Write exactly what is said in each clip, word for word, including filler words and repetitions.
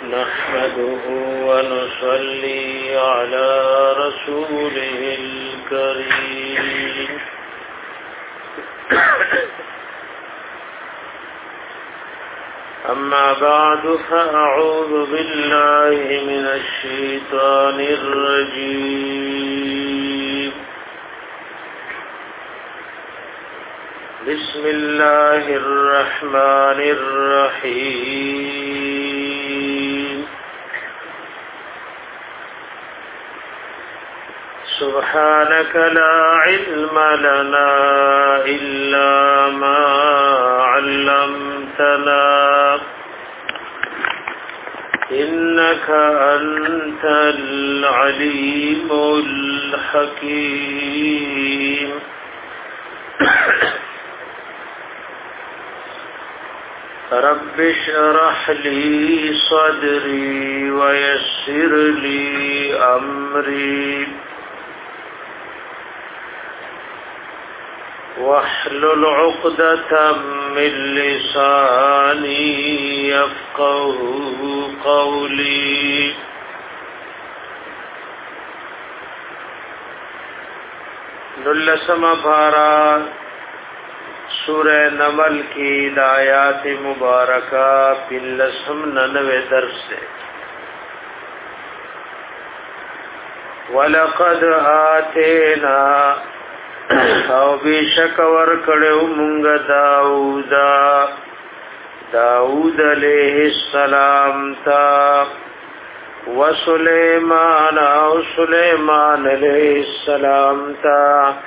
نحمده ونصلي على رسوله الكريم أما بعد فأعوذ بالله من الشيطان الرجيم بسم الله الرحمن الرحيم سبحانك لا علم لنا إلا ما علمتنا إنك أنت العليم الحكيم رب اشرح لي صدري ويسر لي أمري واحلل عقدة من لساني يفقه قولي نلسم بارا سورہ نمل کی آیات مبارکہ پلسم ننوے درس سے وَلَقَدْ آتَيْنَا او بیشک ورکڑیو منگ داودا داود علیہ السلام تا وسلیمان او سلیمان علیہ السلام تا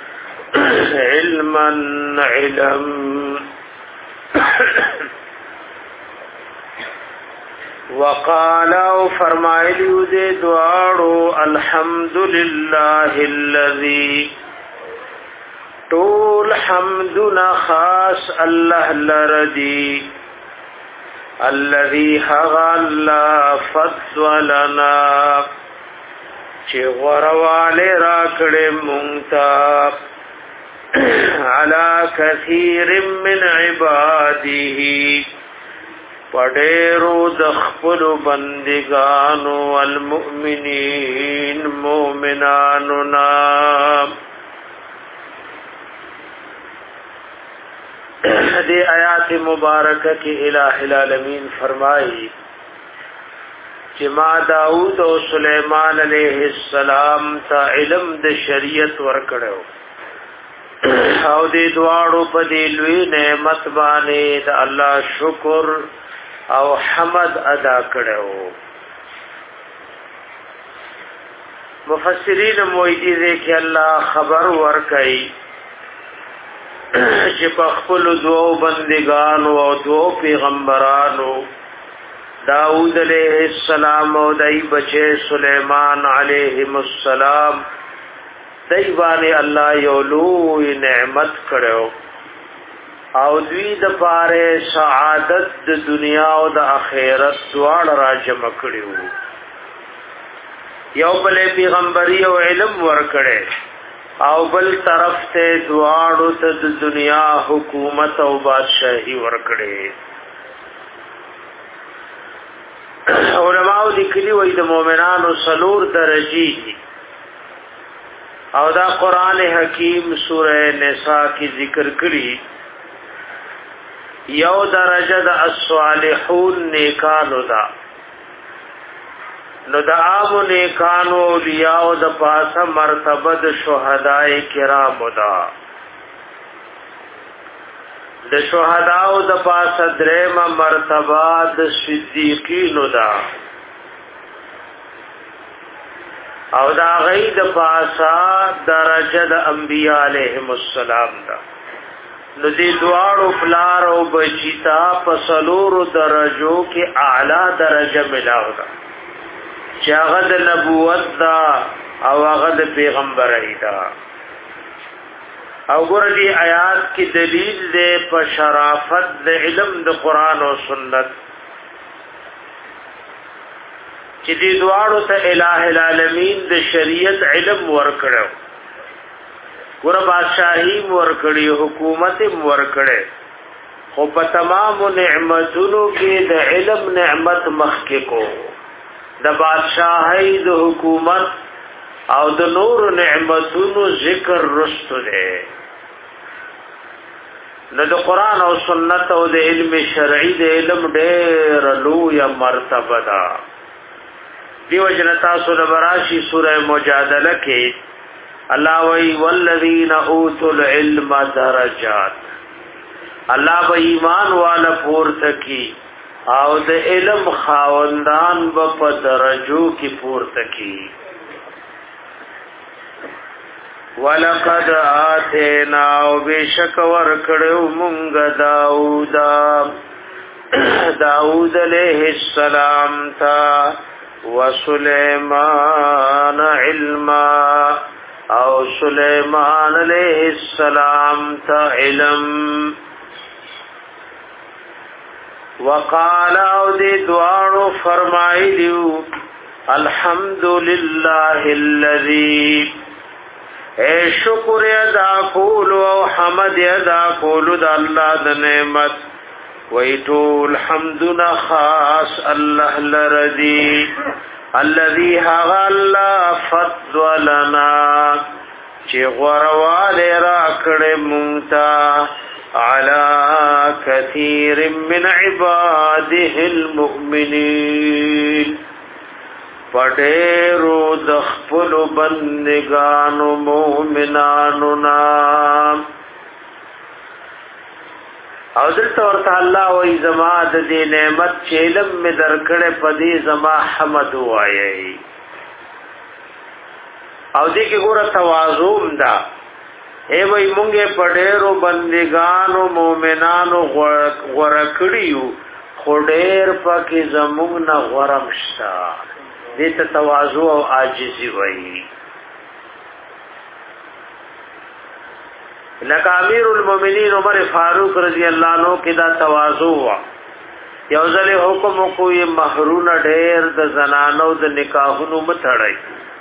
علما علم وقال او فرمائلیو دے دوارو الحمدللہ الذی طول حمدنا خاص الله لردي الذي حغلا فضلنا چه غرواله راکړې مونتا على كثير من عباده پډېرو د خپل بندگانو والمؤمنين مؤمنانو نام دی آیات مبارکہ کی الہ العالمین فرمائی کہ ما داؤد و سلیمان علیہ السلام تا علم د شریعت ورکڑو او دی دوارو پا دی لوی نعمت بانے دا اللہ شکر او حمد ادا کڑو مفسرین مویدی دے کہ اللہ خبر ورکئی چې په خپل دوو بندگانو او دوو پیغمبرانو داود علیہ السلام او دای بچے سلیمان علیہ السلام دای باندې الله یو لوی نعمت کړو او دوی د پاره سعادت د دنیا او د آخرت دواړه راجم کړو یو بل پیغمبري او علم ورکړي او بل طرف ته دواړو ته د دنیا حکومت او بادشاہي ورکړي علماء لیکلي وي د مؤمنانو سلور درجی او دا قران حکیم سوره نساء کی ذکر کړي یو درجه د الصالحون نیکانو دا نو دا عام نیکانو اولیاء د پاسه مرتبه د شهداء کرام دا د شهداء د پاسه درېمه مرتبه د صدیقین دا او دا غي د پاسه درجه د انبیاء علیهم السلام دا نو دې دواړو پلار او بچیتا په سلورو درجو کې اعلی درجه ملاو دا چې هغه د نبوت دا او هغه د پیغمبرۍ دا او ګور دې آیات کې دلیل دې په شرافت د علم د قران او سنت چې دې دواړو ته الٰه العالمین د شریعت علم ورکړو ګور بادشاہي ورکړي حکومت ورکړي خو په تمام نعمتونو کې د علم نعمت مخکې کو د بادشاہي د حکومت او د نور نعمتونو ذکر رستو ده. نو د قران او سنت او د علم شرعي د علم ډېر لوی مرتبه ده. دیو جنتا سورہ براشی سورہ مجادله کې الله وی والذین اوتوا العلم درجات. الله به ایمان والا پورته کی او د علم خاوندان به په درجو کې پورته کی. ولقد آتینا وبشک ورکړو مونږ داوود داوود علیہ السلام تا وسلیمان علما او سلیمان علیہ السلام تا علم. وقال او دی دوارو فرمائلیو الحمدللہ الذی اے شکر ادا کولو او حمد ادا کولو دا اللہ دا نعمت ویتو الحمدنا خاص اللہ لردی الذی حغ اللہ فضلنا چی غروال راکڑ مونتا علی کثیر من عباده المؤمنین پڑیرو دخپل بندگانو مومنانو نام. او دلتا ورطا اللہ وی زما دا دی نعمت چیلم میں درکڑے پدی زما حمد وائی. او دی کی گورا توازوم دا اے وی مونگے پڑیرو بندگانو مومنانو غرکڑیو خوڑیر پا کی زمونگ نا غرمشتا دیتا تواضع او عاجزی وئی. لکه امیر المؤمنین عمر فاروق رضی اللہ عنہ کی دا تواضع وا یو ځل حکم کوی مہرون ډیر د زنانو د نکاحونو متړی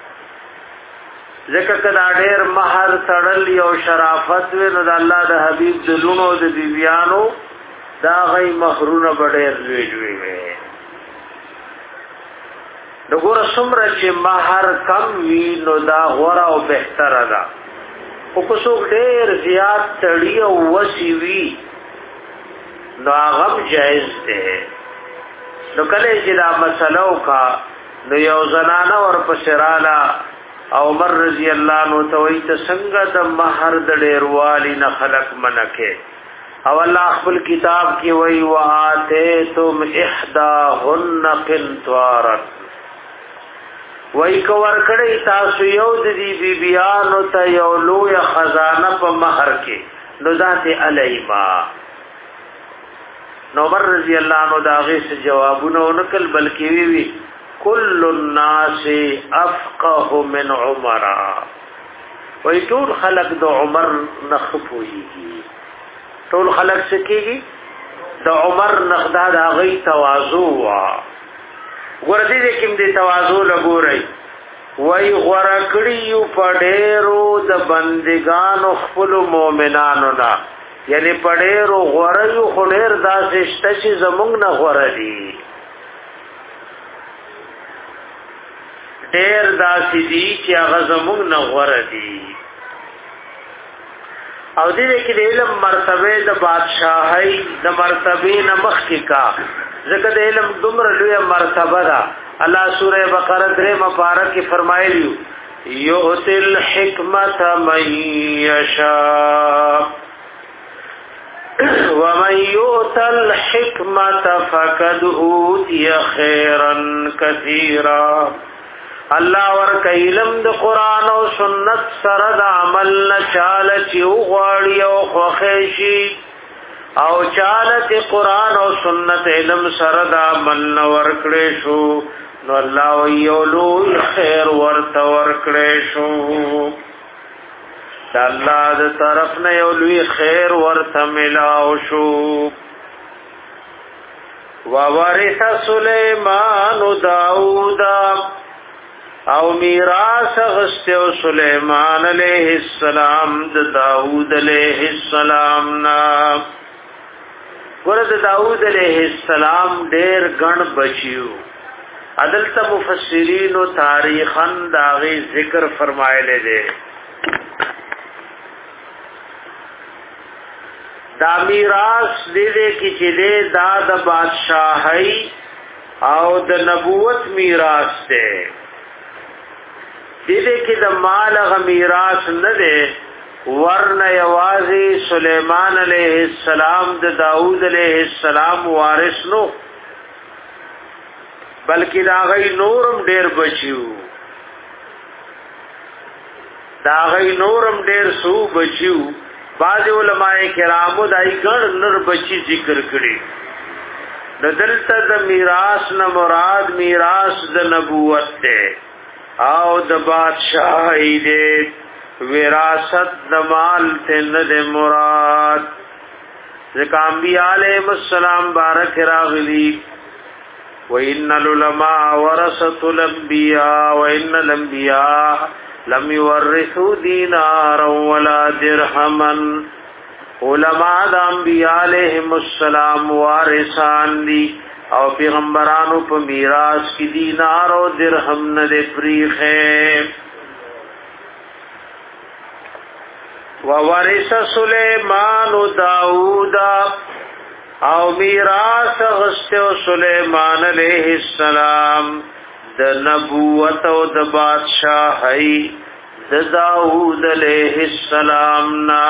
ځکه کدا ډیر مہر تړل یو شرافت و نو د الله د حبیب دلونو د بیبیانو دا غي مہرون ډیر لوی لوی وي. دغه سمره چې مہر کم وی نو دا غوړه او بهتره ده. او کو څوک ډېر زیات تړي او وسی وی نو هغه جایز ده. نو کله چې دا مسلو کا نو یو زنانه ور پسرالا او عمر رضی الله عنه توي ته څنګه د مہر د ډېروالی نه خلق منکه. او الله خپل کتاب کې وی واته تم احداهن قنطارا وای کو ور کړی تاسو یو د دې بیبیانو ته یو لوی خزانه په مہر کې نو ذات الیما. نو عمر رضی الله عنه دا غي څه جوابونه ونکل بلکې وی وی کل الناس افقه من عمر. وای ټول خلق د عمر نخفويږي ټول خلق سکیږي د عمر نخدا دا غي تواضع وا ګور دې کوم دې تواضع لګورای وای غورا کړیو پډېرو د بندګانو خپل مؤمنانو نا یعنی پډېرو غورایو خلیر داسې شته چې زمونږ نه غورا دي ډېر داسې دي چې هغه زمونږ نه غورا دي. او دې کې د علم مرتبه د بادشاہي د مرتبه نه مخکې کا ذکر د علم دومره لوی مرتبه ده. الله سوره بقره درې مبارک کې فرمایلی یؤتل حکمت من یشاء ومن یؤتل حکمت فقد اوتی خیرا کثیرا. الله ورک علم د قران او سنت سره د عمل نه چاله چې وغواړي او خوښي او چاله چې قران او سنت علم سره د عمل نه ورکړې شو نو الله ویولو خیر ورته ورکړې شو. د الله د طرف نه یو لوی خیر ورته ملاو شو. وورث سليمان داوود او میراث غستو سلیمان علیہ السلام د داوود علیہ السلام نا. ورته داوود علیہ السلام ډیر غن بچیو عدلته مفسرین او تاریخاً داغي ذکر فرمایله دي دا میراث دې دې کې چې دې دا د بادشاہي او د نبوت میراث ده دې دې کې د مال غ میراث نه ده ورنه یوازې سليمان عليه السلام د داوود عليه السلام وارث نو بلکې دا غي نورم ډېر بچیو دا غي نورم ډېر سو بچیو بعض علماء کرامو دای ګڼ نر بچی ذکر کړي د دلته د میراث نه مراد میراث د نبوت ده او د بادشاہي ده وراثت د مال ته نه ده مراد ځکه انبیاء علیهم السلام بارک راغلی وان العلماء ورثه الانبیاء وان الانبیاء لم يورثوا دینارا ولا درهما علماء د انبیاء علیهم السلام وارثان دي او پیغمبرانو په میراث کې دینار او درهم نه لري پریخه وورث سليمان داوود او میراث غسته سليمان عليه السلام د نبوت او د بادشاہي د داوود علیہ السلام نا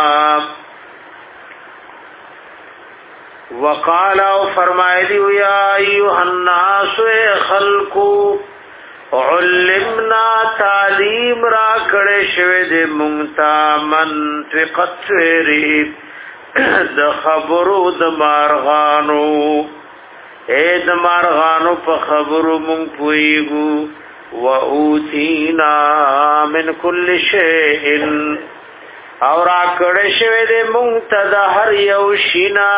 وقال او فرمایلی یا ایها الناس خلقو علمنا تعلیم را کړه شوه د مونتا منطقت وری د خبرو د مارغانو اے د مارغانو په خبرو مونږ پويګو و اوتینا من کل شیء اور اکړه شوه د مونږ ته د هر یو شینا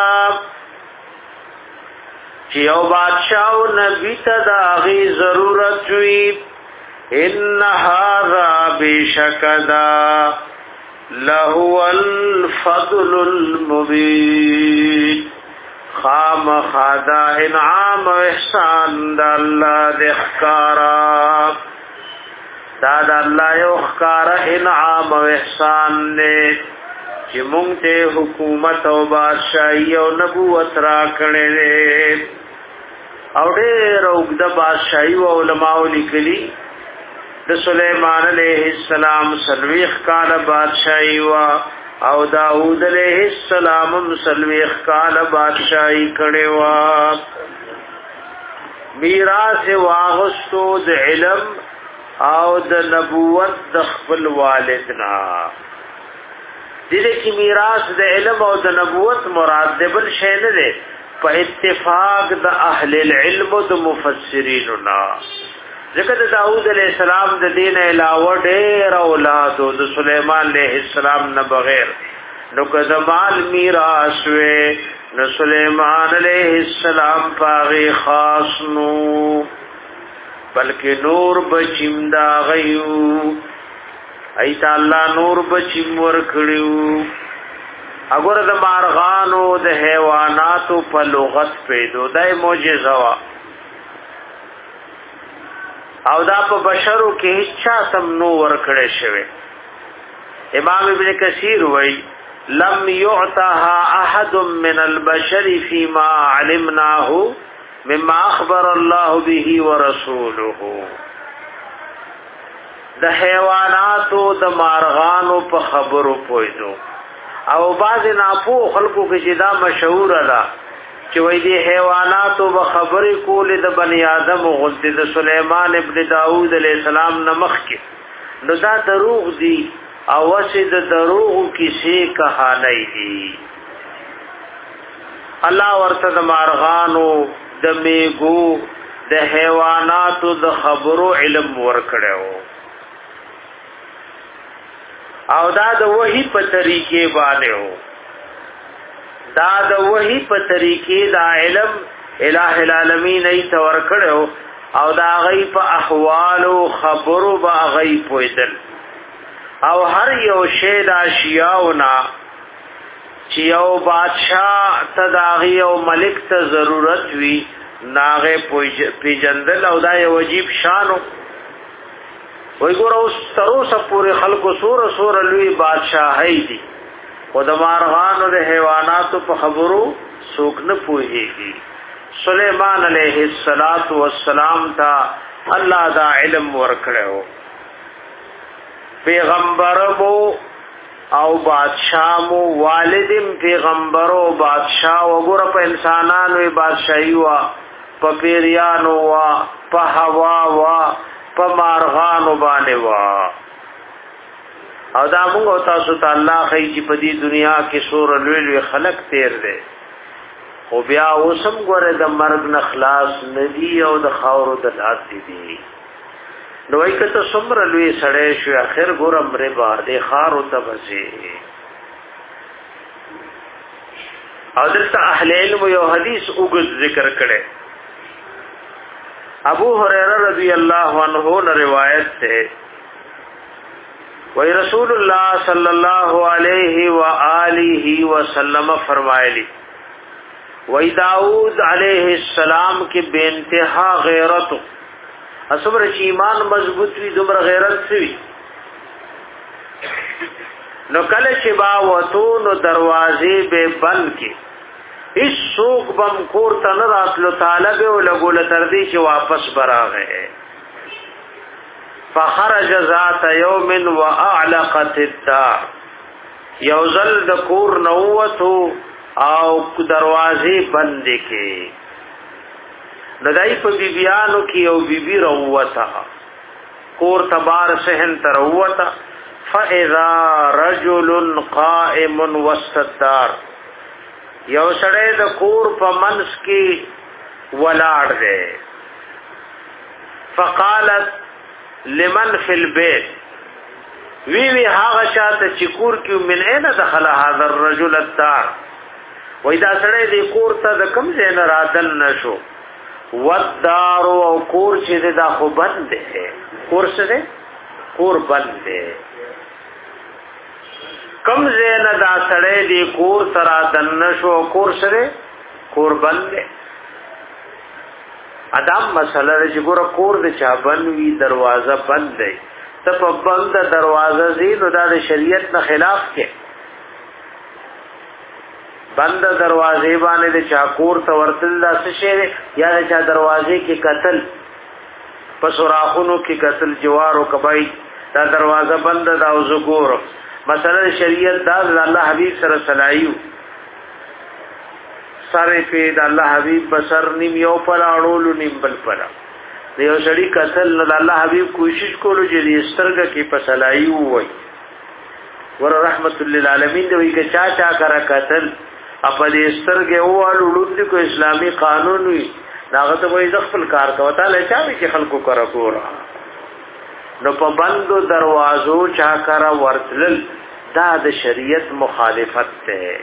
چې او بادشاہ او نبی ته د هغه ضرورت وي ان هذا بشکدا لهو الفضل المبین خام خدا انعام و احسان دا اللہ دے اخکارا دا دا اللہ یو اخکارا انعام و احسان دے چی مونگتے حکومت و بادشاہی و نبوت را کنے دے او دیر اگد بادشاہی و علماء لکلی دا سلیمان علیہ السلام سلویخ کال بادشاہی و او داود علیہ السلام مسلمیخ کال بادشاہی کڑے وا میراث واغستو د علم او د نبوت د خپل والدنا دې کې میراث د علم او د نبوت مراد د بل شی نه ده په اتفاق د اهل العلم او د مفسریننا ذکر داود علیہ السلام د دین علاوه ډېر اولاد او د سليمان علیہ السلام نه بغیر نو کله مال میراث وې نو سليمان علیہ السلام پاغي خاص نو بلکې نور بچیم دا غيو ایت الله نور بچیم ور کړیو اگر د مارغانو د حیواناتو په لغت پیدو دای معجزه وا او دا په بشرو کې هیڅ سم نو ور کړی شوی امام ابن کثیر وای لم يعطها احد من البشر فيما علمناه مما اخبر الله به ورسوله د حیواناتو د مارغانو په خبرو پویدو او بعض ناپو خلقو کې جدا مشهور ده چې وای دي حیواناتو به خبرې کولې د بنی آدم غلطي د سليمان ابن داوود علیہ السلام نمخ کې نو دا دروغ دي او وسه د دروغ کیسې کہانی دي الله ورته د مارغانو د میګو د حیواناتو د خبرو علم ورکړو او دا د وحی په طریقې باندې وو دا د وحی په طریقې دا علم الٰه العالمین ای تور کړو او دا غی په احوال او خبرو با غی پویدل او هر یو شی د اشیاءونا چې یو بادشاہ تداغي او ملک ته ضرورت وي ناغه پیجندل او دا یو عجیب شانو وای ګور اوس تر اوسه پورې خلکو سور سور لوی بادشاہي دي او د مارغانو د حیواناتو په خبرو څوک نه پوهیږي. سليمان عليه السلام تا الله دا علم ورکړو پیغمبر مو او بادشاہ مو والدم پیغمبرو بادشاہ وګوره په انسانانو بادشاہي وا په پیریانو وا په هوا وا په مارغانو باندې وا او دا موږ تاسو ته الله خی چې په دې دنیا کې سور لوی لوی خلق تیر دي خو بیا اوسم ګوره د مرګ نه خلاص ندی او د خاورو د لاس دي نو وای کته څومره لوی سړی شو اخر ګورم ربا د خارو ته بسي. او دلته اهل علم یو حدیث وګد ذکر کړي. ابو هريره رضی الله عنه نے روایت ہے وای رسول الله صلی الله علیه و آله وسلم فرمایلی وای داؤد علیہ السلام کی بے انتہا غیرت اصبر چې ایمان مضبوط وي دومره غیرت سوي نو کله چې با وته نو دروازې به بند کې هیڅ څوک بم کور ته نه راتلو تعالی به ولګول تر دې چې واپس براغه فخرج ذات يوم واعلقت الدار یوزل د کور نووتو او دروازې بند کې ندای په بیبیانو کې او بیبی روتا کور تبار سهن تروتا فاذا رجل قائم وسط الدار یو سړی د کور په منس کې ولاړ دی فقالت لمن فی البيت وی وی هغه چاته چې کور کې من اين دخل هذا الرجل الدار وای دا سړی د کور ته د کم ځای نه راتل نشو ودار او کور چې دا خو بند دی کور څه دی کور بند دی کم زین دا سړی دی کور سره دن شو کور سره کور بند دی ادم مسله چې ګور کور د چا بند وی دروازه بند دی ته په بند دروازه زی نو دا د شریعت نه خلاف کې بند دروازې باندې د چاکور ته ورتل دا څه شی یا د چا دروازې کې قتل پس راخونو کې قتل جوارو کبای دا دروازه بند دا او زګور مثلا شریعت دا الله حبیب سره صلایو سره په د الله حبیب بسر نیم یو پر اړولو نیم بل پر یو شری قتل نو الله حبیب کوشش کولو چې دې سترګه کې په صلایو وای ور رحمت للعالمین دوی کې چا چا کرا قتل اپا دې سترګې اوالو لوند کو اسلامی قانون وي داغه ته وای خپل کار کوي تعالی چا چې خلکو کرا ګورا نو په بندو دروازو چا کرا ورتل دا د شریعت مخالفت ده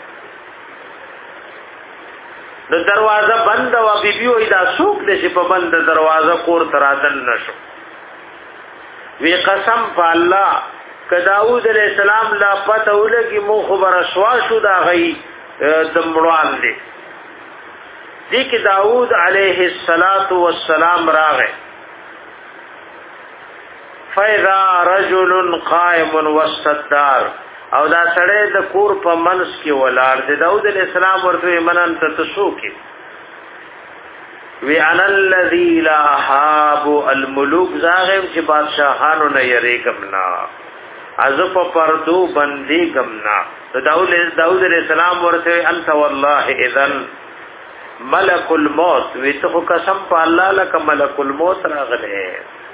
د دروازه بند او بیبیو دا سوق د چې په بند دروازه کور تراتل نشو وی قسم په الله ک داوود علیہ السلام لا پته ولګي مو خبر اسوا شو دا غي دمړوان دي دي کې داوود علیہ الصلات والسلام راغه فاذا رجل قائم وسط الدار او دا سړی د کور په منس کې ولاړ دی داوود علیہ السلام ورته منن ته تسو کې وی انا الذي لا هاب الملوک زاغم چې بادشاہانو نه یریګم نا ازف پردو بندي گمنا داود داود علیہ السلام ورته انت والله اذن ملک الموت وی ته قسم په الله لك ملک الموت راغله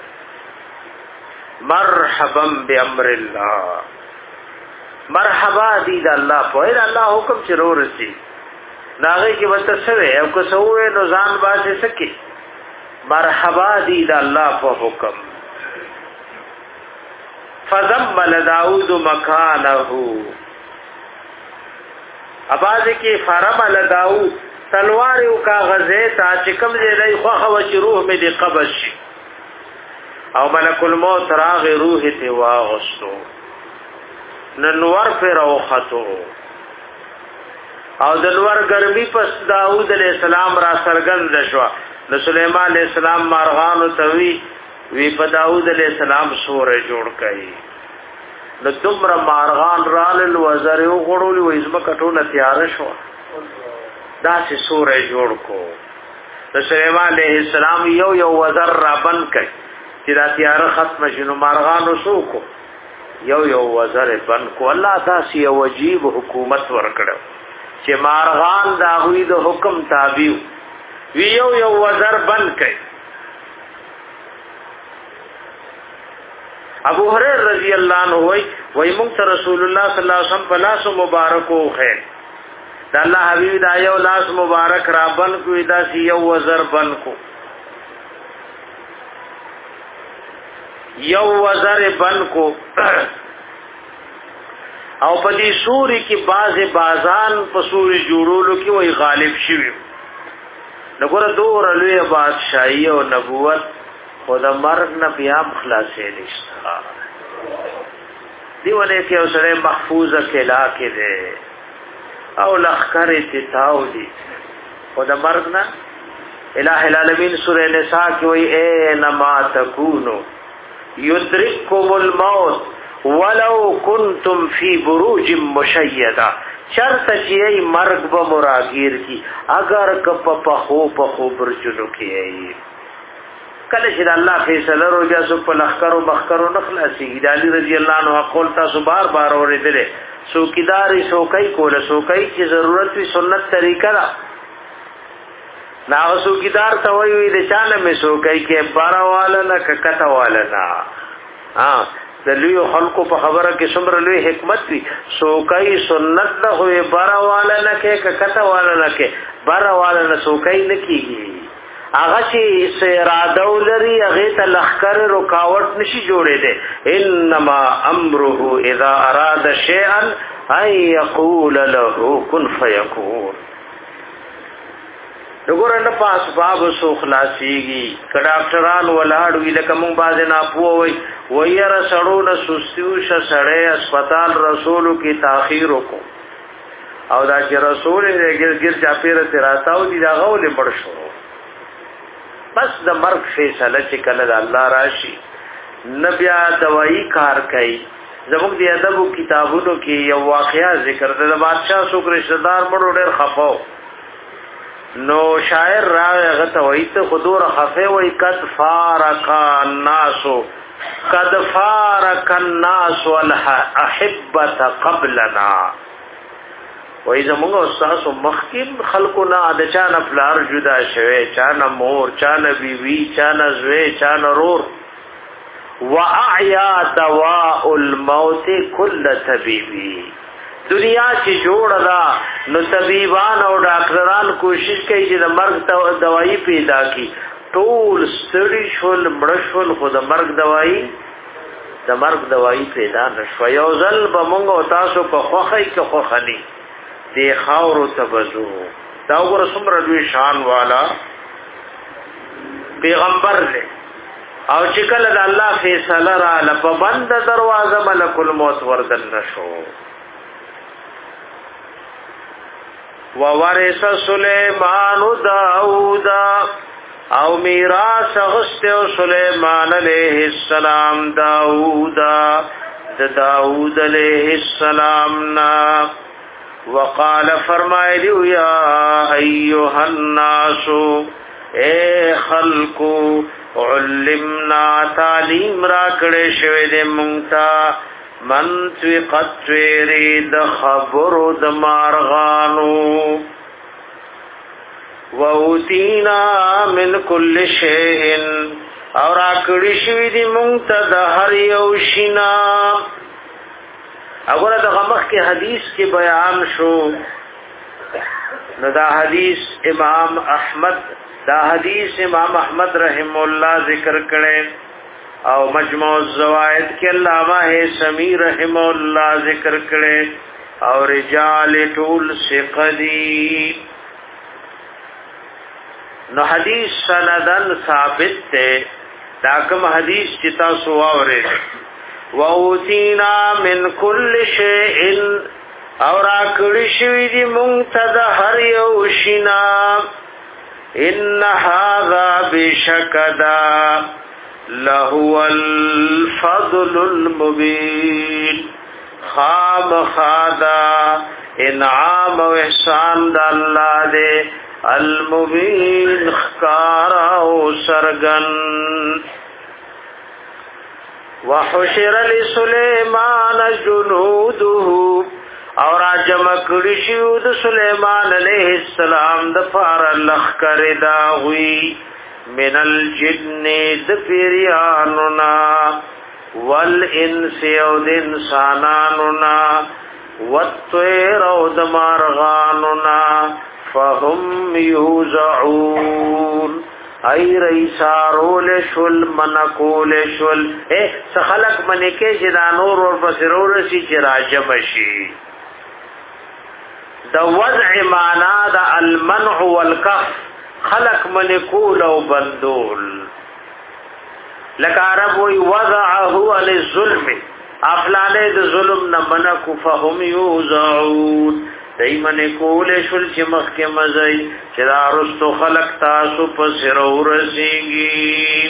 مرحبا بامر الله مرحبا دي د الله په الله حکم چرور سي ناغه کې وته سوي او کو سوې نو ځان باسي سکي مرحبا دي د الله په حکم فذمل داود مکانه اباز کی فرمل داود تلوار یو کاغذه تا چې کوم دې لای خو خو چې روح مې دې قبض شي او ملک الموت راغ روح ته واغستو ننور پر او خطو او د نور ګرمي پس داوود علیہ السلام را سرګند شو نو سليمان علیہ السلام مارغان او توي وی په داوود علیہ السلام سورې جوړ کړي نو تمره مارغان رال وزر یو غړول وې زما کټونه تیار شو دا سه سورې جوړ کو نو سليمان علیہ السلام یو یو وزر را بند کړي چې دا تیار ختم شنو مارغان وسوکو یو یو وزر بند کو الله تاسو یو عجیب حکومت ورکړو چې مارغان دا ہوئی د حکم تابع وی یو یو وزر بند کړي ابو هريره رضی الله عنه وای وای موږ رسول الله صلی الله علیه وسلم په لاس مبارکو خیر دا الله حبیب دا یو لاس مبارک را بند کو دا سی یو وزر بند کو یو وزر بند کو او په دې سوري کې باز بازان په سوري جوړولو کې وای غالب شوی نګور دور لوی بادشاہي او نبوت خدا مرګ نه بیا خلاصې نشته دیونه کې اوسره محفوظه کلا کې ده او لخر تتاو دي خدا مرګ نه الہ العالمین سورہ نساء کې وای اے نما تکونو یدرککم الموت ولو کنتم فی بروج مشیدہ شرط چی مرگ با مراگیر کی اگر کپ پخو پخو برجلو کی ای کله چې الله فیصله رو بیا سو په لخر او مخکر او نخلاصي علی رضی الله عنه قول تاسو بار بار اوریدل سو کیداری سو کای کول سو کای چې ضرورت وی سنت طریقہ دا نا سو کیدار ته وی د چانه می سو کای کې بارواله نه ککته واله نا ها د لوی خلقو په خبره کې څومره لوی حکمت وي سو کای سنت ده خو بارواله نه کې ککته واله نه کې بارواله نه سو کای نه کیږي هغه چې سراده ولري هغه ته لخر رکاوټ نشي جوړې ده انما امره اذا اراد شيئا ان يقول له كن فيكون وګورئ نه پاس باب سو خلاصيږي کډاکټران ولاړ وی لکه مونږ باز نه پوي وير سړو نه سستیو ش سړې اسپیټال رسولو کی تاخير وکړو او دا چې رسول یې ګر ګر چا پیر تراتاو دي دا غول پړ شو بس د مرګ فیصله چې کله د الله راشي نبي دوايي کار کوي زموږ د ادب کتابونو کې یو واقعیا ذکر ده د بادشاہ سو رشتہ دار مړو ډېر خفاو نو شاعر راغه غته وای ته خدور خفه وای قد فارق الناس قد فارق الناس والاحبه قبلنا وای زموږ استاد مخکین خلقنا د چانه فلار جدا شوه چانه مور چانه بیوی چانه زوی چانه رور واعیا دواء الموت كل طبيبي دنیا چې جوړ دا نو طبيبان او ډاکټران کوشش کوي چې د مرګ دوايي پیدا کړي ټول ستړي شول مړ شول خو د مرګ دوايي د مرګ دوايي پیدا نشو یو ځل به موږ او تاسو په خوخی کې خوخني دی خاورو تبزو دا وګوره څومره لوی شان والا پیغمبر دی او چې کله د الله فیصله را لپاره بند دروازه ملک الموت وردن نشو وورث سليمان داوود او میراث غستو سليمان عليه السلام داوود د داوود عليه السلام نا وقال فرمایلی یا ایها الناس اے خلقو علمنا تعلیم را کړه شوی د مونږه منطقت ویری د خبرو د مارغانو ووتینا من کل شیء اور اکړی شوی د مونږه د هر یو شینا اگر دا غمخ کے حدیث کے بیان شو نو دا حدیث امام احمد دا حدیث امام احمد رحم اللہ ذکر کرے او مجموع الزوائد کے علامہ سمی رحم اللہ ذکر کرے او رجال طول ثقلی نو حدیث سندن ثابت تے تاکم حدیث چتا سواورے وَأُوتِينَا مِنْ كُلِّ شَيْءٍ اور اکړی شوی دی مونږ ته د هر یو شینا ان هذا بشکدا لهو الفضل المبین خام خادا انعام و احسان د الله دې المبین خکارا او سرغن وحشر لسلیمان جنوده اور جمع کړي شو د سليمان عليه السلام د فار لخر دا ہوئی من الجن د پیریاننا والانس او د انساناننا والطير او د مارغاننا فهم يوزعون ای ریسارول شل منکول شل اے سخلق منکے جدا نور اور بسرور سی چراجم شی دا وضع معنا دا المنع والکف خلق منکول او بندول لکه عرب وی وضعه علی الظلم افلانے دا ظلم نمنکو فهم یوزعون دای منکول شل چې مخکې مزای چې دا رستو خلق تاسو په سر ورسیږي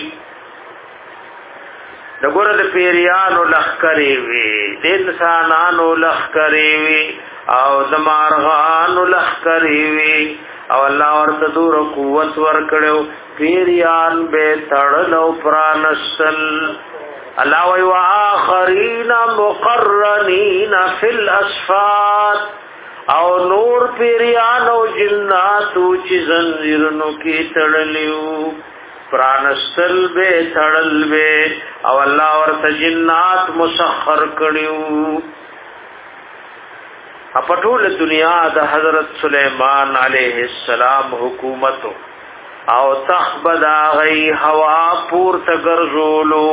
د ګوره د پیریانو لخرې وي د انسانانو لخرې وي او د مارغانو لخرې وي او الله ورته دور قوت ورکړو پیریان به تړلو پرانسل الله وی واخرین مقرنین فی الاسفات او نور پیریان او جناتو چې زنجیرونو کې تړلیو پرانستل به تړل به او الله ورته جنات مسخر کړیو اپټول دنیا د حضرت سلیمان علیہ السلام حکومت او تخبدا غي هوا پور تګرزولو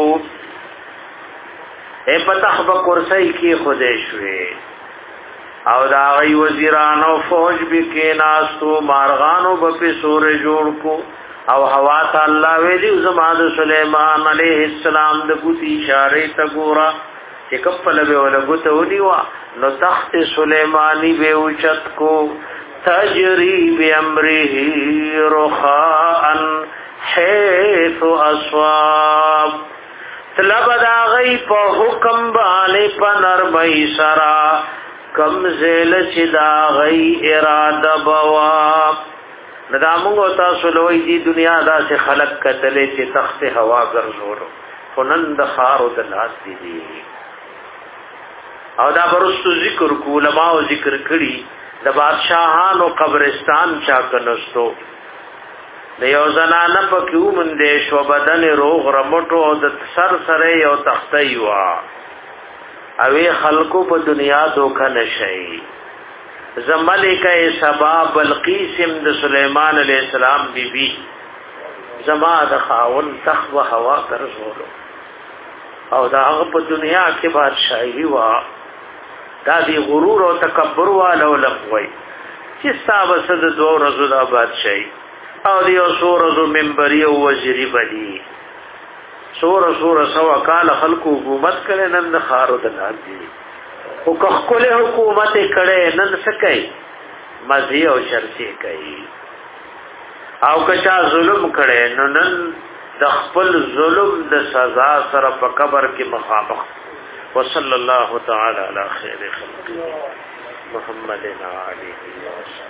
اے پتخب کرسی کی خودی شوی او دا غي وزیران او فوج به کې ناستو مارغانو په سور جوړ کو او هوا ته الله ویلی زماد سليمان عليه السلام د ګوتی اشاره ته ګورا چې کپل به ولا ګوت ونیوا نو تخت سليماني به اوچت کو تجري بامره رخاء حيث اصواب طلب دا غي په حکم باندې پنر مې سرا کم زیل چې دا غي اراده بوا ندامو تاسو لوی دی دنیا دا سے خلق کتلې چې تخت هوا ګرځولو فنند خارو د لاس دي او دا برستو ذکر کو علماء ذکر کړي د بادشاہانو قبرستان چا کنستو د یو زنانه په کیو مندې شو بدن روغ رمټو او د سر سره یو تخته یوا اوی خلقو په دنیا دوکه نشي زملکه سبا بلقیس د سليمان علیہ السلام بی بی زما د خاون تخوه هوا کرزولو او دا هغه په دنیا کې بادشاہي وا دا دی غرور او تکبر والو لغوي چې صاحب صد دو ورځې د بادشاہي او دی او سورزو منبری او وزیری بدی سور سور سوا کال خلق حکومت کړي نن خارو د نادي او کخله حکومت کړي نن سکي مزي او شرطي کوي او کچا ظلم کړي نو نن د خپل ظلم د سزا سره په قبر کې مخامخ وصلی الله تعالی علی خیر خلق محمد علیه وسلم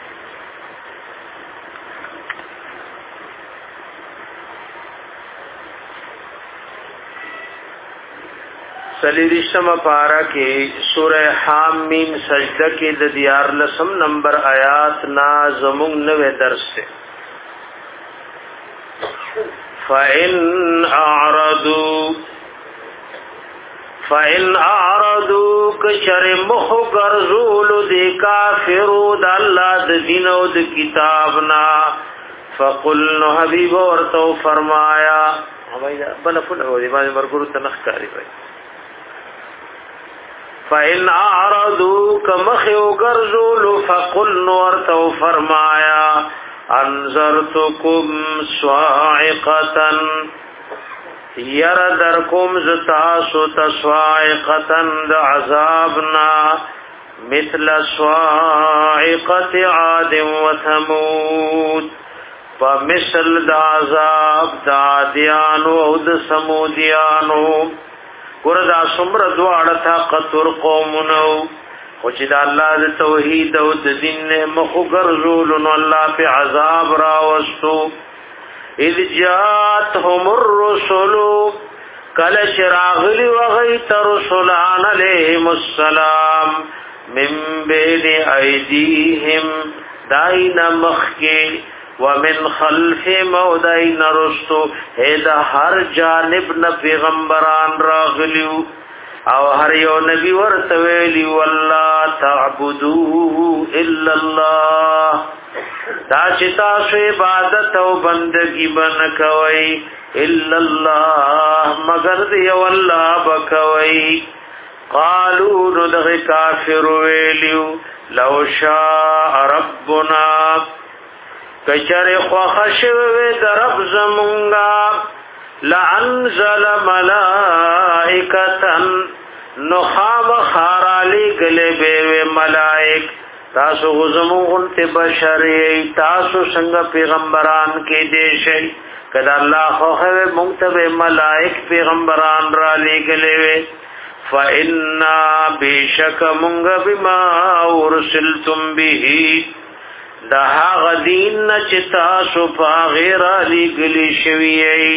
سلیریشم پارا کې سورہ حامیم سجدہ کې د دیار لسم نمبر آیات نا زمون نوے درس سے فَإِنْ أَعْرَضُوا فَإِنْ أَعْرَضُوا کشر مخ گرزول دی کافرو د الله د دین او د کتابنا فَقُلْنُ حبیب ورتو فرمایا بل فل او دی باندې مرګورو تنخ کاری وای فَإِنْ أَعْرَضُوا كَمَخِوْ غَرْزُولُ فَقُلْ نُوَرْتَوْ فَرْمَايَا أَنْزَرْتُكُمْ صَاعِقَةً يَرَدَرْكُمْ زَتَاسُ تَصَاعِقَةً دَعَذَابْنَا مثل صاعقة عاد وثمود فمثل دا عذاب دا عادیانو او دا سمودیانو وردا سمر دوار طاقتور قومنو خوچی دا اللہ دا توحید او دا دین مخو گرزولن اللہ پی عذاب راوستو اذ جاتهم الرسلو کل چراغلی وغیت رسولان علیہم السلام من بین ایدیہم دائن مخی ومن خلفهم او دائن رستو ایدہ ہر جانب نا پیغمبران راغلیو او هر یو نبی ورته ویلی والله تعبدوه الا الله دا چې تاسو عبادت او بندگی بن کوي الا الله مگر دی والله بکوي قالوا ندغ کافر ویلیو لو شاء ربنا کچر خوخشو در رب زمونگا لعنزل ملائکتن نخاب خارالی گلے بیوے ملائک تاسو غزمون غلط بشری تاسو سنگ پیغمبران کی دیشی کدا اللہ خوخوے منتب ملائک پیغمبران را لی گلے وے فَإِنَّا بِشَكَ مُنْغَ بِمَا أُرْسِلْتُمْ بِهِ دہا غدین نچتا سپا غیر علی گلی شویئی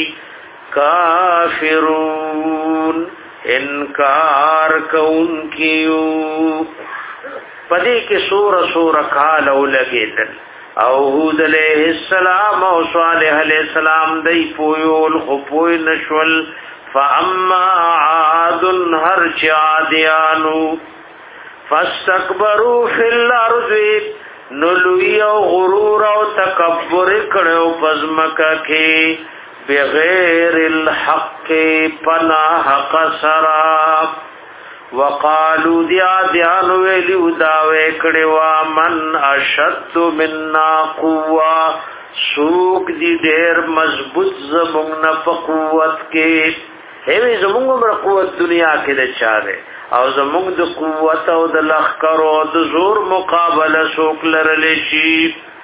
کافرون انکار کون کیو پدی کی سور سور کالو لگی دل او حود علیہ السلام او صالح علیہ السلام دی پویول خپوی نشول فاما عاد هر چادیانو فاستکبروا فی الارض نلوی او غرور او تکبر کړو پزمکا کې بغیر الحق پنا حق سرا وقالو دیا دیان ویلیو داوے کڑوا من اشد منا قوة سوک دی دیر مضبوط زمونگ نپا قوت کے ایوی زمونگ امر قوت دنیا کے دے چارے او زمونگ دی قوت او دی لخکر او دی زور مقابل سوک لرلشی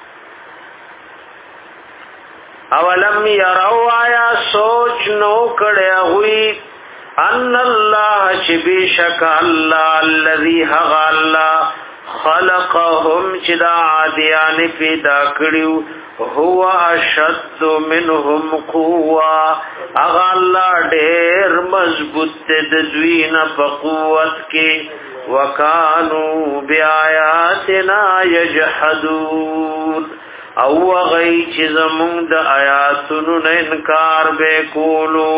اولم یرو آیا سوچ نو کڑے ہوئی ان اللہ چبی شک اللہ الذی حق اللہ خلقهم چدا عادیان پیدا کڑیو هو اشد منهم قوة اغا اللہ دیر مضبوط تدوین پا قوت کے وکانو بیایاتنا یجحدون او غی چی زمون د آیاتونو نه انکار به کولو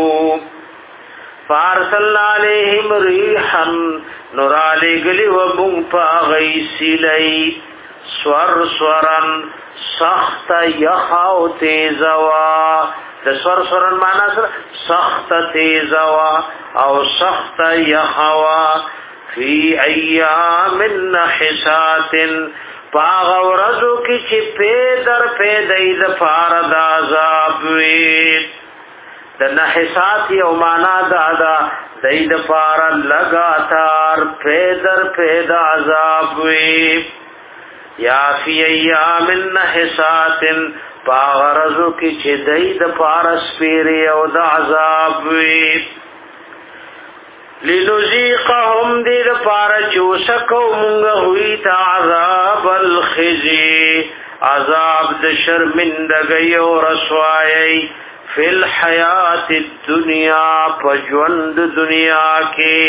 فارسل علیہم ریحا نرالی گلی و مون پا غی سیلی سور سورن سخت یخاو تیزوا د سور سورن مانا سر سخت تیزوا او سخت یخوا فی ایام نحسات پاغ ورزو کی چی پیدر پیدئی دفار دا عذاب وید دا نحسات یو مانا دادا دی دفار لگاتار پیدر پید عذاب وید یا فی ایام نحسات پاغ ورزو کی چی دی دفار سپیری او دا عذاب وید لنزیقهم دیر پارا چوسکو منگا ہوئی تا عذاب الخزی عذاب د شرمندگی و رسوائی فی الحیات الدنیا پجوند دنیا کی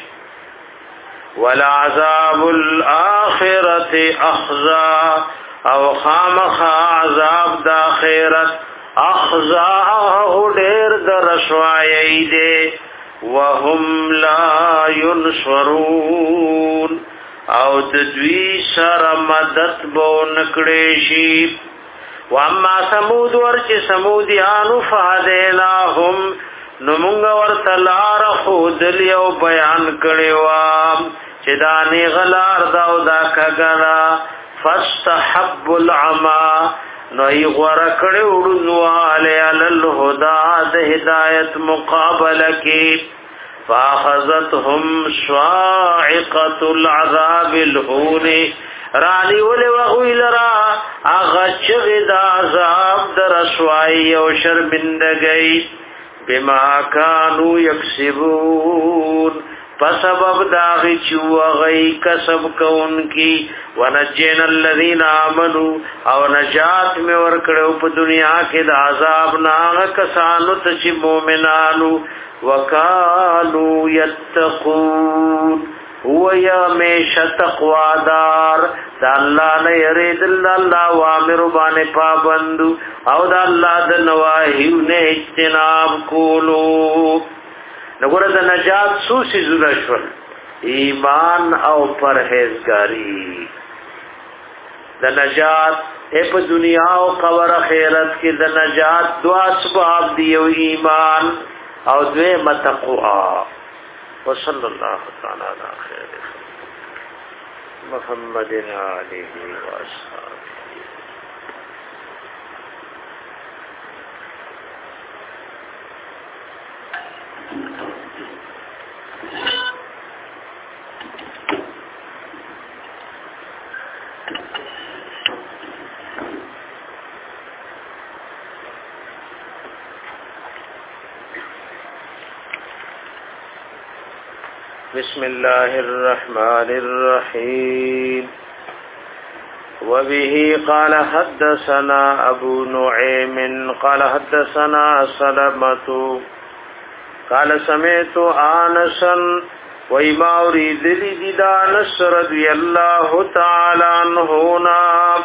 والعذاب الآخرت اخزا او خامخ عذاب دا خیرت اخزا دیر دا رسوائی دے وهم لا ينصرون او ددوی سر مدد بو نکڑیشی واما سمود ورچ سمودیانو فهدیناهم نمونگ ورطلار خودلی او بیان کڑیوام چدانی غلار داو دا کگنا فاستحب العما نوی غورکڑی اڑنوالی علی الہدا دا ہدایت مقابل کی فاخذتهم صاعقه العذاب الهون رانی ولې وغوی لرا هغه چې د عذاب در رسوایی او شرمندګۍ بما كانوا يكسبون فسبب داغی چوغی کسب کون کی ونجین الذین آمنوا او نجات میں ورکڑو پا دنیا کے دا عذاب ناغ کسانو تچی مومنانو وکانو یتقون هو یا میشا تقوادار دا اللہ نے یرید اللہ وامر بانے پابندو او دا اللہ دا نواہیو نے اجتناب کولو نگوڑا دا نجات سو سی زنشول ایمان او پرہیزگاری دا نجات اے پا دنیا او قبر خیرت کی دا نجات دو اسباب دیو ایمان او دوے متقوا وصلی اللہ تعالی علی خیر محمد علیہ وآلہ بسم الله الرحمن الرحيم وبه قال حدثنا أبو نعيم قال حدثنا سلمة قال سمعت آنسا وما أريد لدد أنس رضي الله تعالى عنهنا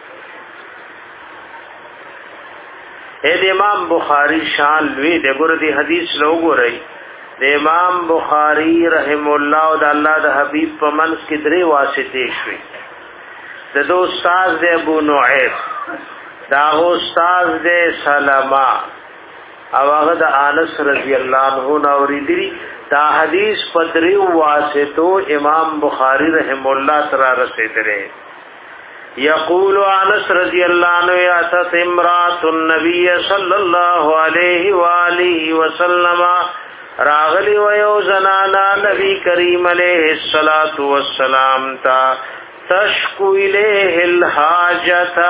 اے امام بخاری شان لوی دے ګور دی حدیث لو ګورئ د امام بخاری رحم الله او د الله د حبیب په منځ کې درې واسطې شوي د دو استاد د ابو نعیم دا استاد د سلمہ او هغه د انس رضی الله عنه اوریدلی دا حدیث په درې واسطو امام بخاری رحم الله تعالی رسیدره یقول انس رضی الله عنه اتت امراه النبي صلی الله علیه و آله وسلم راغلی و یو زنانا نبی کریم علیہ الصلاة والسلام تا تشکو الیہ الحاجتا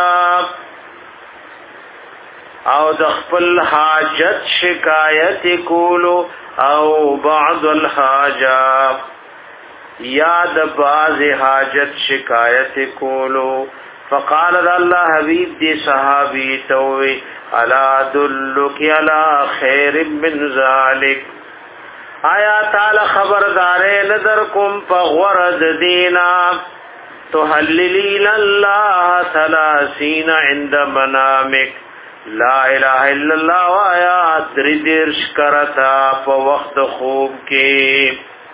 او دخپل حاجت شکایت کولو او بعض الحاجا یاد باز حاجت شکایت کولو فقال اللہ حبیب دی صحابی توی الا دلکی علی خیر من ذالک آیا تعالی خبردارے نظر کم پا غرد دینا تو حللین اللہ ثلاثین عند منامک لا الہ الا اللہ و آیا دردرش کرتا پا وقت خوب کے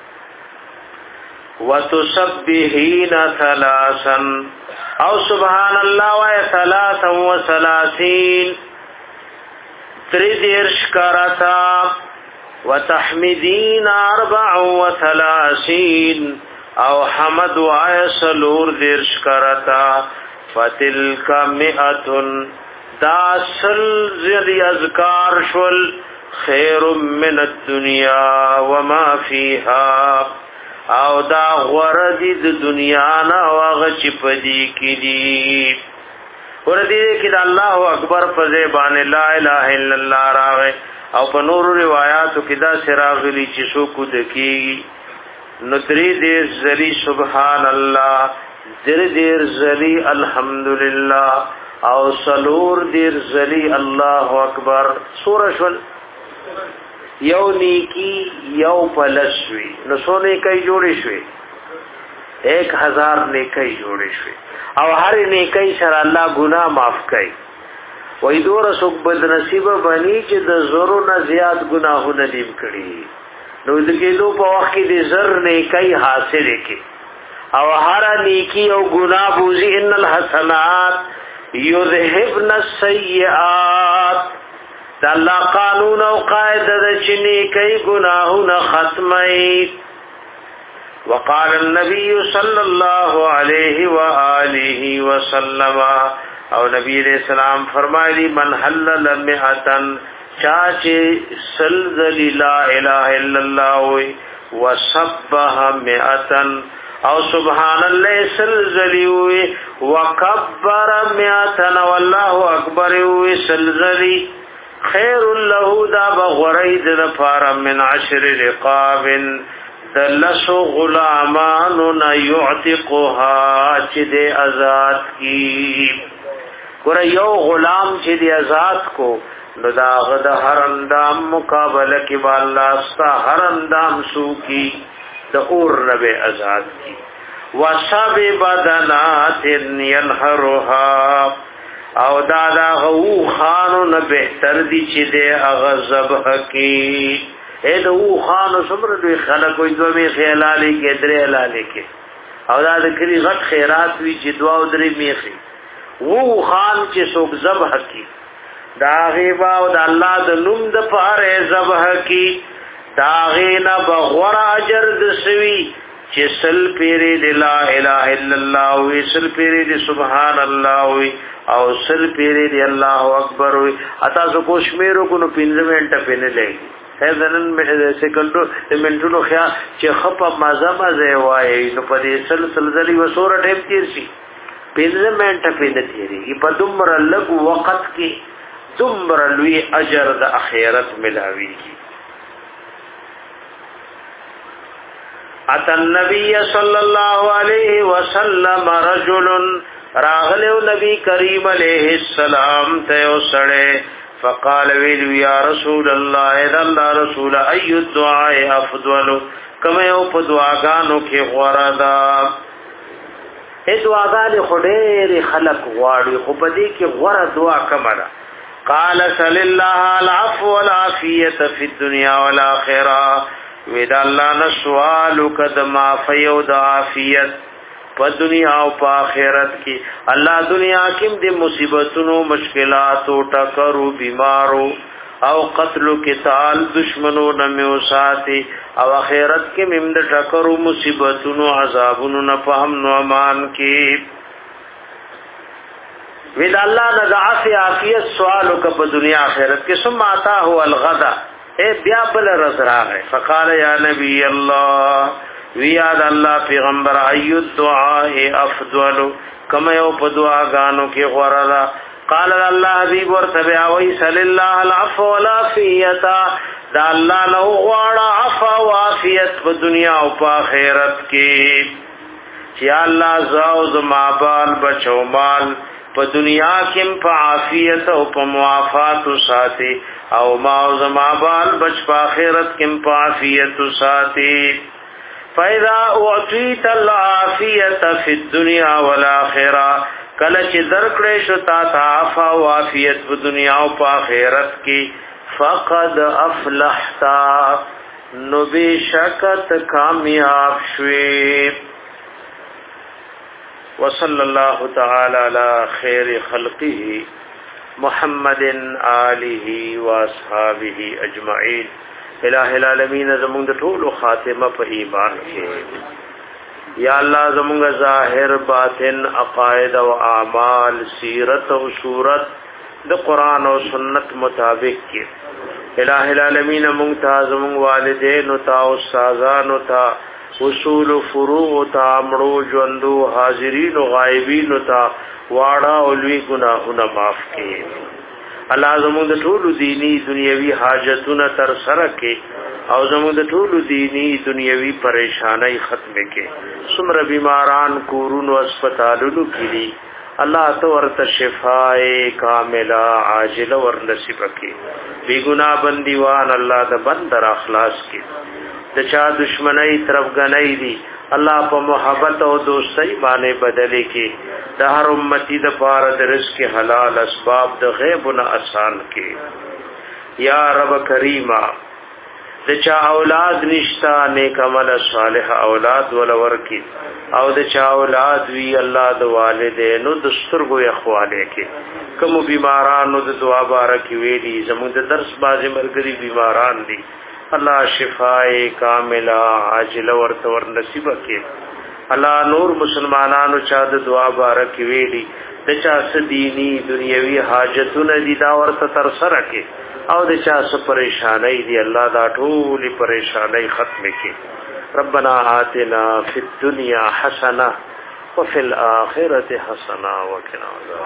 وتسبحین ثلاثا او سبحان اللہ و آیا ثلاثا و ثلاثین دردرش کرتا وتحمدین اربع و ثلاثین او حمد و آیسلور درش کرتا فتلک مئتن دا سل زیدی اذکار شول خیر من الدنیا وما فیها او دا غردی د دنیا نا وغچ پدی کی دی وردی کی دا اللہ اکبر فزیبان لا الہ الا اللہ راغے او په نور روایتو کې دا سراغلی چې شو کو دکی ندری دې زلی سبحان الله در دې زلی الحمدلله او سلور دې زلی الله اکبر سورہ شول یو نیکی یو پلسوی نو سو نیکی جوړې شوې ایک ہزار نیکی جوړې شوې او هر نیکی سره الله ګناه معاف کوي وای دور سوک بد نصیب بنی چې د زورو نه زیات گناهونه دیم کړي نو د کېدو په وخت کې د زر نیکی حاصل کی او هر نیکی او گناه بوزي ان الحسنات یذهبن السیئات د الله قانون او قاعده د چې نیکی گناهونه ختمي وقال النبي صلى الله عليه واله وسلم او نبی علیہ السلام فرمایلی من حلل مئتن چاچه سلزل لا اله الا الله وسبح مئتن او سبحان الله سلزلی وی وکبر مئتن والله اکبر وی سلزلی خیر له دا بغرید دفار من عشر رقاب دلسو غلامان یعتقها چه دے ازاد کی گورا یو غلام چه دے ازاد کو نو دا غد هر اندام مقابله کی بالله استا هر اندام سو کی د اور رب ازاد کی وصاب بدنات ينهرها او دادا غو خانو نه بهتر دي چې د اغذبه کی اې د او خانو صبر دوی خلک وي دوی خیالالي کې درې لاله کې او دا د کلی غټ خیرات وی چې دعا او درې میخي وو خان چې څوک ذبح کی دا غیبا او د الله د نوم د پاره ذبح کی دا غینا بغور اجر د سوي چې سل پیری د لا اله الا الله او سل پیری د سبحان الله او او سل پیری د الله اکبر او اتا سو کوشمیرو کو نو پینځه منټه پینې لګي هزنن مې سکندو منټونو خیا چې خپ مازه مازه وای نو په دې سل سلزلی وسوره ټیم تیر شي پینځه منټه پینې تیری په دومره لګ وخت کې دومره لوی اجر د اخرت ملاويږي اتى النبي صلى الله عليه وسلم رجل راغلو نبی کریم علیہ السلام ته وسړه فقال ویل یا رسول الله اذا الله رسول اي الدعاء افضل کما یو په دعاګانو کې غوړه دا اې دعاګانې خډېر خلق غواړي خو په دې کې غوړه دعا کومه قال صل الله العفو والعافيه في الدنيا والاخره ودا الله نسوالو قدما فیو د عافیت په دنیا او په آخرت کې الله دنیا کې د مصیبتونو مشکلاتو ټکرو بیمارو او قتل قتال دشمنو نمیو ساتي او آخرت کې مم د ټکرو مصیبتونو عذابونو نه فهم نو امان کې ودا الله نه د عافیت سوالو ک په دنیا آخرت کې ثم آتا هو الغدا اے بیا بل رزراغه فقال یا نبی الله ویاد الله پیغمبر ایو دعاء افضل کما یو په دعاګانو کې غوړه قال الله حبیب ورته اوي صلی الله العفو والعافیت دا الله نو غواړه عفو وعافیت په دنیا او په آخرت کې چې الله زاو زما بال بچو مال په دنیا کې په عافیت او په موافات ساتي او ما زما بال بچ په آخرت کې په عافیت ساتي فاذا اعطيت العافيه في الدنيا والاخره کله چې درکړې شو تا ته عفو عافیت په دنیا او په آخرت کې فقد افلحت نو بشکت کامیاب شوي وصلى الله تعالى على خير خلقه محمد آله واصحابه اجمعين الہ العالمین زمونږ د ټولو خاتمه په ایمان کې یا الله زمونږ ظاهر باطن عقاید او اعمال سیرت او صورت د قران او سنت مطابق کې الہ العالمین مونږ ته زمونږ والدین او تا استادانو ته اصول فروع تا امرو ژوندو حاضرین او غایبین تا واړه او لوی ګناهونه معاف کړي الله زموږ د ټولو دینی دنیوي حاجتونه تر سره کړي او زموږ د ټولو دینی دنیوي پریشانای ختم کړي څومره بیماران کورونو هسپتالونو کې دي الله تو ورته شفای کامله عاجله ور نصیب کړي بی ګناه بندیوان الله د بندر اخلاص کړي د چا دشمنی طرف غنۍ دي الله په محبت او دوستۍ باندې بدلې کې د هر امتی د پاره د رزق حلال اسباب د غیب نه آسان کې یا رب کریما د چا اولاد نشتا نیک عمل صالح اولاد ولور کې او د چا اولاد وی الله د والدینو د سترګو اخواله کې کوم بیمارانو د دعا بارک ویلي زموږ د درس بازي مرګري بیماران دي الله شفای کامله عاجله ورته ور نصیب کړي الله نور مسلمانانو چا د دعا بارک ویلي د چا سديني دنیوي حاجتونه دي دا ورته تر سره کړي او د چا څه پریشانای دی الله دا ټول پریشانای ختم کړي. ربنا آتنا فی الدنیا حسنه وفي الاخره حسنه وقنا عذاب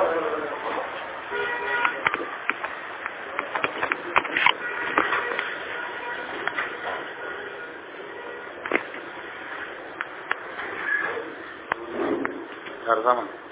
النار.